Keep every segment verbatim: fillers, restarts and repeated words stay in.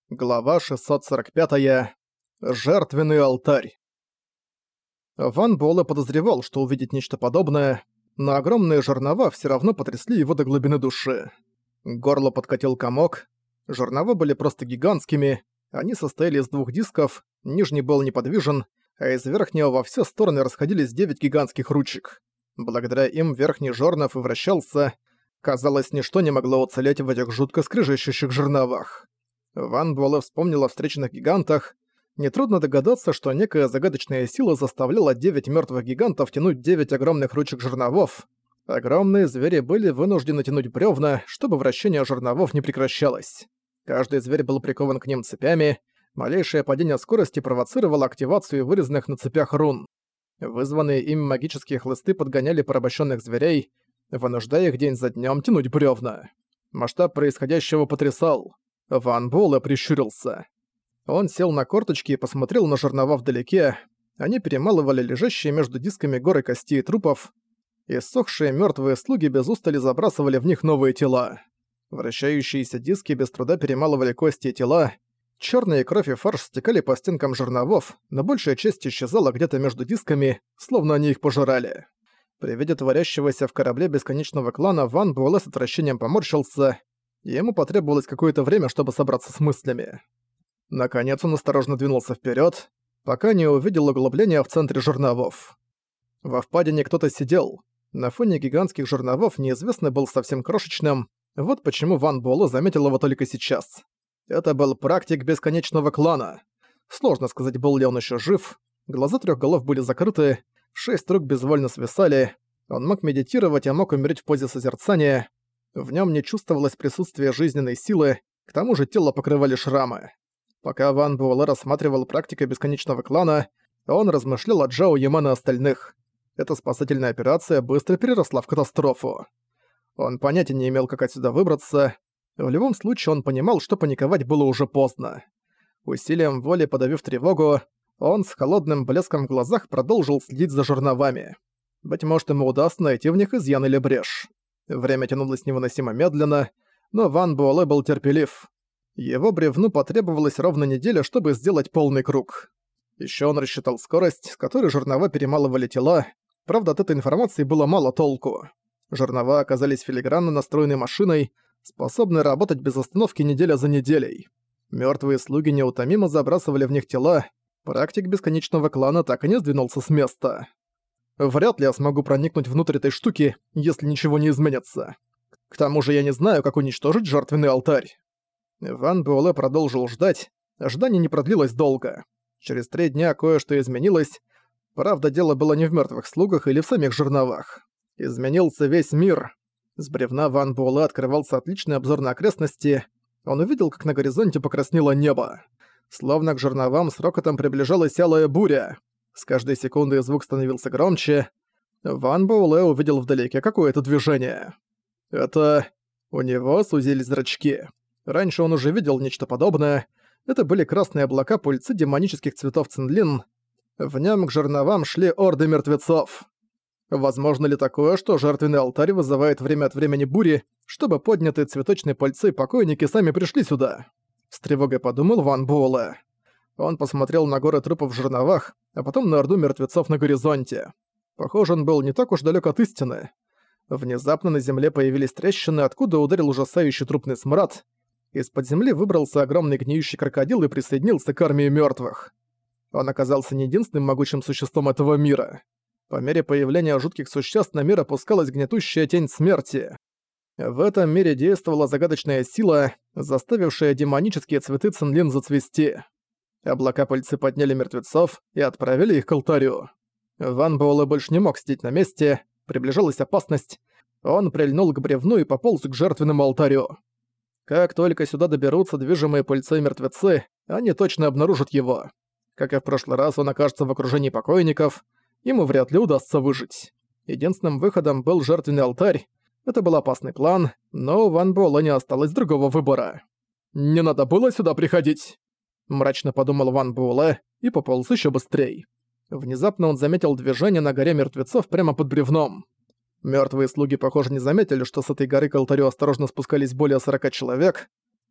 Глава шестьсот сорок пять. Жертвенный алтарь. Ван Буэлэ подозревал, что увидит нечто подобное, но огромные жернова все равно потрясли его до глубины души. К горлу подкатил комок. Жернова были просто гигантскими, они состояли из двух дисков, нижний был неподвижен, а из верхнего во все стороны расходились девять гигантских ручек. Благодаря им верхний жернов и вращался. Казалось, ничто не могло уцелеть в этих жутко скрежещущих жерновах. Ван Буэлэ вспомнил о встреченных гигантах. Нетрудно догадаться, что некая загадочная сила заставляла девять мертвых гигантов тянуть девять огромных ручек жерновов. Огромные звери были вынуждены тянуть бревна, чтобы вращение жерновов не прекращалось. Каждый зверь был прикован к ним цепями. Малейшее падение скорости провоцировало активацию вырезанных на цепях рун. Вызванные ими магические хлысты подгоняли порабощенных зверей, вынуждая их день за днем тянуть бревна. Масштаб происходящего потрясал. Ван Буэлэ прищурился. Он сел на корточки и посмотрел на жернова вдалеке. Они перемалывали лежащие между дисками горы костей и трупов. Иссохшие мертвые слуги без устали забрасывали в них новые тела. Вращающиеся диски без труда перемалывали кости и тела. Черные кровь и фарш стекали по стенкам жерновов, но большая часть исчезала где-то между дисками, словно они их пожирали. При виде творящегося в корабле бесконечного клана Ван Буэлэ с отвращением поморщился. Ему потребовалось какое-то время, чтобы собраться с мыслями. Наконец он осторожно двинулся вперед, пока не увидел углубления в центре жерновов. Во впадине кто-то сидел. На фоне гигантских жерновов неизвестный был совсем крошечным, вот почему Ван Буэлэ заметил его только сейчас. Это был практик бесконечного клана. Сложно сказать, был ли он еще жив. Глаза трех голов были закрыты, шесть рук безвольно свисали. Он мог медитировать, а мог умереть в позе созерцания. В нем не чувствовалось присутствия жизненной силы, к тому же тело покрывали шрамы. Пока Ван Буэлэ рассматривал практика бесконечного клана, он размышлял о Джао Яман и остальных. Эта спасательная операция быстро переросла в катастрофу. Он понятия не имел, как отсюда выбраться. В любом случае он понимал, что паниковать было уже поздно. Усилием воли подавив тревогу, он с холодным блеском в глазах продолжил следить за жерновами. Быть может, ему удастся найти в них изъян или брешь. Время тянулось невыносимо медленно, но Ван Буэлэ был терпелив. Его бревну потребовалось ровно неделя, чтобы сделать полный круг. Ещё он рассчитал скорость, с которой жернова перемалывали тела, правда, от этой информации было мало толку. Жернова оказались филигранно настроенной машиной, способной работать без остановки неделя за неделей. Мёртвые слуги неутомимо забрасывали в них тела, практик бесконечного клана так и не сдвинулся с места. Вряд ли я смогу проникнуть внутрь этой штуки, если ничего не изменится. К тому же я не знаю, как уничтожить жертвенный алтарь. Ван Буэлэ продолжил ждать. Ожидание не продлилось долго. Через три дня кое-что изменилось. Правда, дело было не в мертвых слугах или в самих жерновах. Изменился весь мир. С бревна Ван Буэлэ открывался отличный обзор на окрестности. Он увидел, как на горизонте покраснело небо. Словно к жерновам с рокотом приближалась алая буря. С каждой секундой звук становился громче. Ван Буэлэ увидел вдалеке какое-то движение. Это... У него сузились зрачки. Раньше он уже видел нечто подобное. Это были красные облака пыльцы демонических цветов Цинлин. В нем к жерновам шли орды мертвецов. Возможно ли такое, что жертвенный алтарь вызывает время от времени бури, чтобы поднятые цветочной пыльцой покойники сами пришли сюда? С тревогой подумал Ван Буэлэ. Он посмотрел на горы трупов в жерновах, а потом на орду мертвецов на горизонте. Похоже, он был не так уж далек от истины. Внезапно на земле появились трещины, откуда ударил ужасающий трупный смрад. Из-под земли выбрался огромный гниющий крокодил и присоединился к армии мертвых. Он оказался не единственным могучим существом этого мира. По мере появления жутких существ на мир опускалась гнетущая тень смерти. В этом мире действовала загадочная сила, заставившая демонические цветы Цинлин зацвести. Облака пыльцы подняли мертвецов и отправили их к алтарю. Ван Буэлэ больше не мог сидеть на месте, приближалась опасность. Он прильнул к бревну и пополз к жертвенному алтарю. Как только сюда доберутся движимые пыльцой мертвецы, они точно обнаружат его. Как и в прошлый раз, он окажется в окружении покойников, ему вряд ли удастся выжить. Единственным выходом был жертвенный алтарь. Это был опасный план, но у Ван Буэлэ не осталось другого выбора. «Не надо было сюда приходить!» Мрачно подумал Ван Буэлэ и пополз еще быстрее. Внезапно он заметил движение на горе мертвецов прямо под бревном. Мертвые слуги, похоже, не заметили, что с этой горы к алтарю осторожно спускались более сорока человек.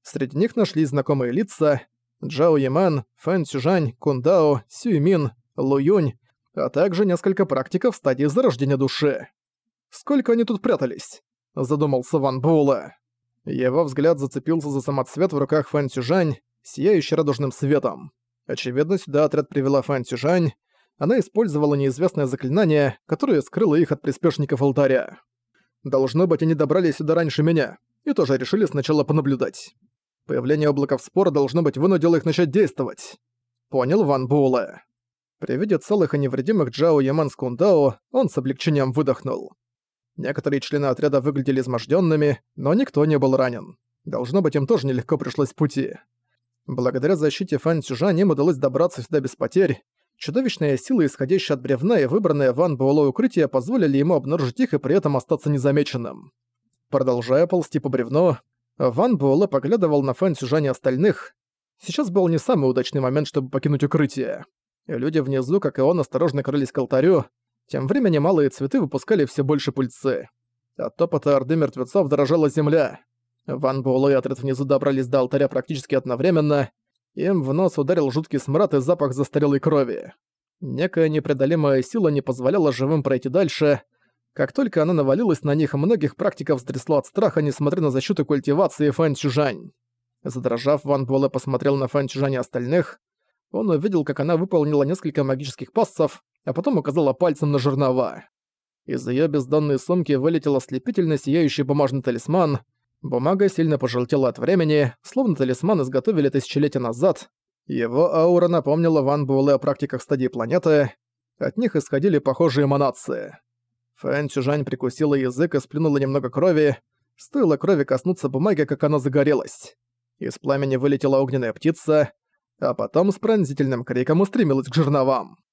Среди них нашлись знакомые лица: Джао Яман, Фэн Цюжань, Кундао, Сюймин, Лу Юнь, а также несколько практиков в стадии зарождения души. «Сколько они тут прятались?» – задумался Ван Буэлэ. Его взгляд зацепился за самоцвет в руках Фэн Цюжань, сияющий радужным светом. Очевидно, сюда отряд привела Фэн Цюжань. Она использовала неизвестное заклинание, которое скрыло их от приспешников алтаря. Должно быть, они добрались сюда раньше меня, и тоже решили сначала понаблюдать. Появление облаков спора, должно быть, вынудило их начать действовать. Понял Ван Буэлэ. При виде целых и невредимых Джао Яман с Кундао он с облегчением выдохнул. Некоторые члены отряда выглядели измождёнными, но никто не был ранен. Должно быть, им тоже нелегко пришлось в пути. Благодаря защите Фэн Цюжань им удалось добраться сюда без потерь. Чудовищная сила, исходящая от бревна, и выбранное Ван Буэлэ укрытие позволили ему обнаружить их и при этом остаться незамеченным. Продолжая ползти по бревну, Ван Буэлэ поглядывал на Фэн Цюжань и остальных. Сейчас был не самый удачный момент, чтобы покинуть укрытие. Люди внизу, как и он, осторожно крались к алтарю. Тем временем малые цветы выпускали все больше пыльцы. От топота орды мертвецов дрожала земля. Ван Буэлэ и отряд внизу добрались до алтаря практически одновременно. Им в нос ударил жуткий смрад и запах застарелой крови. Некая непреодолимая сила не позволяла живым пройти дальше. Как только она навалилась на них, многих практиков стрясло от страха, несмотря на защиту культивации Фэн Цюжань. Задрожав, Ван Буэлэ посмотрел на Фэн Цюжань и остальных. Он увидел, как она выполнила несколько магических пассов, а потом указала пальцем на жернова. Из её бездонной сумки вылетел ослепительно сияющий бумажный талисман. Бумага сильно пожелтела от времени, словно талисман изготовили тысячелетия назад. Его аура напомнила Ван Буэлэ о практиках стадии планеты. От них исходили похожие эманации. Фэн Цюжань прикусила язык и сплюнула немного крови. Стоило крови коснуться бумаги, как она загорелась. Из пламени вылетела огненная птица, а потом с пронзительным криком устремилась к жерновам.